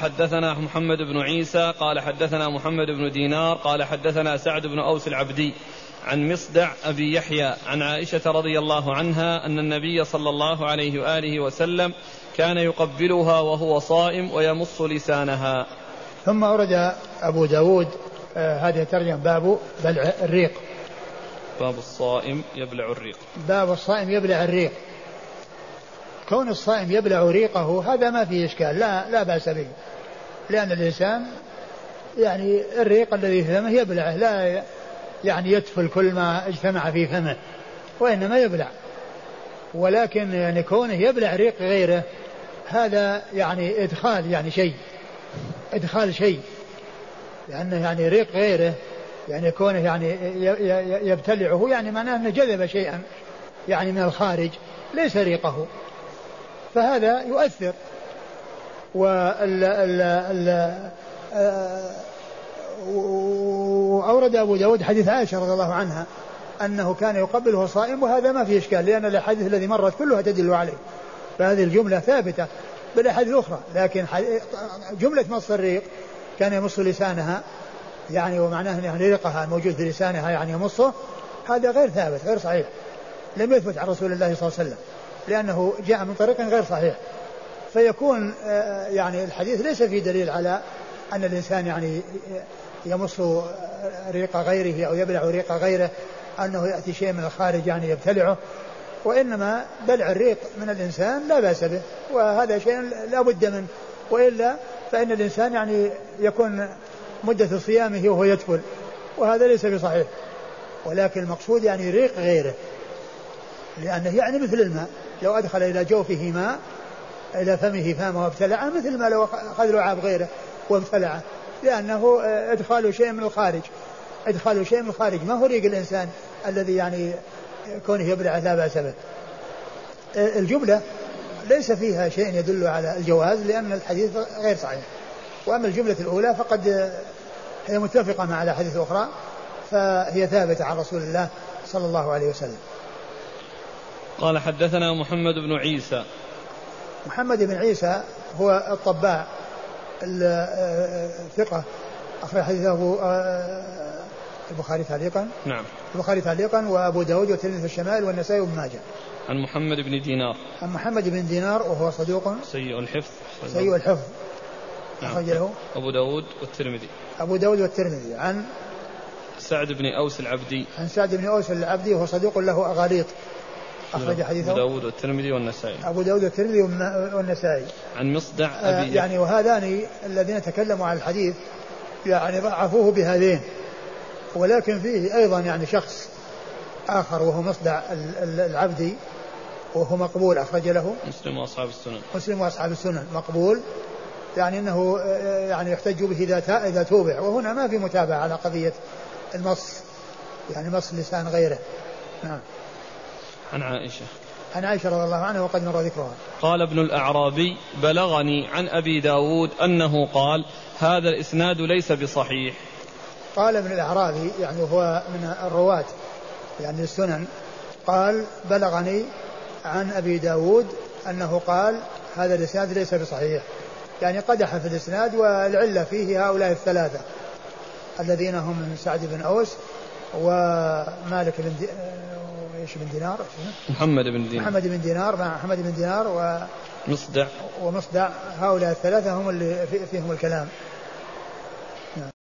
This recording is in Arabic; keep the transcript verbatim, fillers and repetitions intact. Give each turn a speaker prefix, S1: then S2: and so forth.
S1: حدثنا محمد بن عيسى قال حدثنا محمد بن دينار قال حدثنا سعد بن أوس العبدي عن مصدع أبي يحيى عن عائشة رضي الله عنها أن النبي صلى الله عليه وآله وسلم كان يقبلها وهو صائم ويمص لسانها.
S2: ثم أورد أبو داود آه هذه ترجم باب بلع الريق.
S1: باب الصائم يبلع الريق.
S2: باب الصائم يبلع الريق. كون الصائم يبلع ريقه هذا ما فيه إشكال، لا لا بأس به، لأن الإنسان يعني الريق الذي في فمه يبلعه، لا يعني يدفل كل ما اجتمع في فمه، وإنما يبلع. ولكن يعني كونه يبلع ريق غيره هذا يعني إدخال يعني شيء إدخال شيء لأنه يعني ريق غيره يعني كونه يعني يبتلعه يعني معناه أنه جذب شيئا يعني من الخارج ليس ريقه، فهذا يؤثر. وأورد أبو داود حديث عائشة رضي الله عنها أنه كان يقبله صائم، وهذا ما فيه إشكال لأن الأحاديث الذي مرت كلها تدل عليه، فهذه الجملة ثابتة بالأحاديث الأخرى. لكن جملة مص الريق كان يمص لسانها يعني ومعناه يعني ريقها الموجود في لسانها يعني يمصه، هذا غير ثابت غير صحيح، لم يثبت عن رسول الله صلى الله عليه وسلم لأنه جاء من طريق غير صحيح. فيكون يعني الحديث ليس فيه دليل على أن الإنسان يعني يمص ريق غيره أو يبلع ريق غيره، أنه يأتي شيء من الخارج يعني يبتلعه، وإنما بلع الريق من الإنسان لا بأس به، وهذا شيء لا بد منه، وإلا فإن الإنسان يعني يكون مدة صيامه وهو يدخل، وهذا ليس بصحيح. ولكن المقصود يعني ريق غيره، لأنه يعني مثل الماء لو أدخل إلى جوفه ماء إلى فمه فامه وابتلعه مثل ما لو أخذ لعاب غيره وابتلعه، لأنه إدخال شيء من الخارج إدخال شيء من الخارج ما هو ريق الإنسان الذي يعني كونه يبلع لا بأس به. الجملة ليس فيها شيء يدل على الجواز لأن الحديث غير صحيح، وأما الجملة الأولى فقد هي متفقة مع الأحاديث الأخرى، فهي ثابتة عن رسول الله صلى الله عليه وسلم.
S1: قال حدثنا محمد بن عيسى.
S2: محمد بن عيسى هو الطباع الثقة، أخرج حديثه البخاري تعليقا.
S1: نعم.
S2: البخاري تعليقا وأبو داود والترمذي في الشمائل والنسائي وابن ماجه.
S1: عن محمد بن دينار.
S2: عن محمد بن دينار وهو صدوق
S1: سيء الحفظ.
S2: سيء الحفظ.
S1: نعم.
S2: أخرج له
S1: أبو داود والترمذي.
S2: أبو داود والترمذي. عن
S1: سعد بن أوس العبدي.
S2: عن سعد بن أوس العبدي وهو صدوق له أغاليط. أخرج حديثه
S1: أبو داود والترمذي والنسائي.
S2: أبو داود والترمذي والنسائي.
S1: عن مصدع أبي
S2: آه يعني وهذان الذين تكلموا عن الحديث يعني ضعفوه بهذين، ولكن فيه أيضا يعني شخص آخر وهو مصدع العبدي وهو مقبول، أخرج له
S1: مسلم وأصحاب السنن.
S2: مسلم وأصحاب السنن مقبول، يعني أنه يعني يحتج به إذا إذا توبع، وهنا ما في متابعة على قضية المص يعني مص لسان غيره. نعم.
S1: عن عائشة.
S2: عن عائشة رضي الله عنها وقد مر ذكرها.
S1: قال ابن الأعرابي بلغني عن أبي داود أنه قال هذا الإسناد ليس بصحيح.
S2: قال ابن الأعرابي يعني هو من الرواة يعني السنن، قال بلغني عن أبي داود أنه قال هذا الإسناد ليس بصحيح، يعني قدح في الإسناد، والعلة فيه هؤلاء الثلاثة الذين هم من سعد بن أوس ومالك بن دي... ايش بن دينار
S1: محمد بن دينار
S2: محمد بن دينار مع محمد بن دينار
S1: ومصدع
S2: ومصدع هؤلاء الثلاثة هم اللي فيهم الكلام.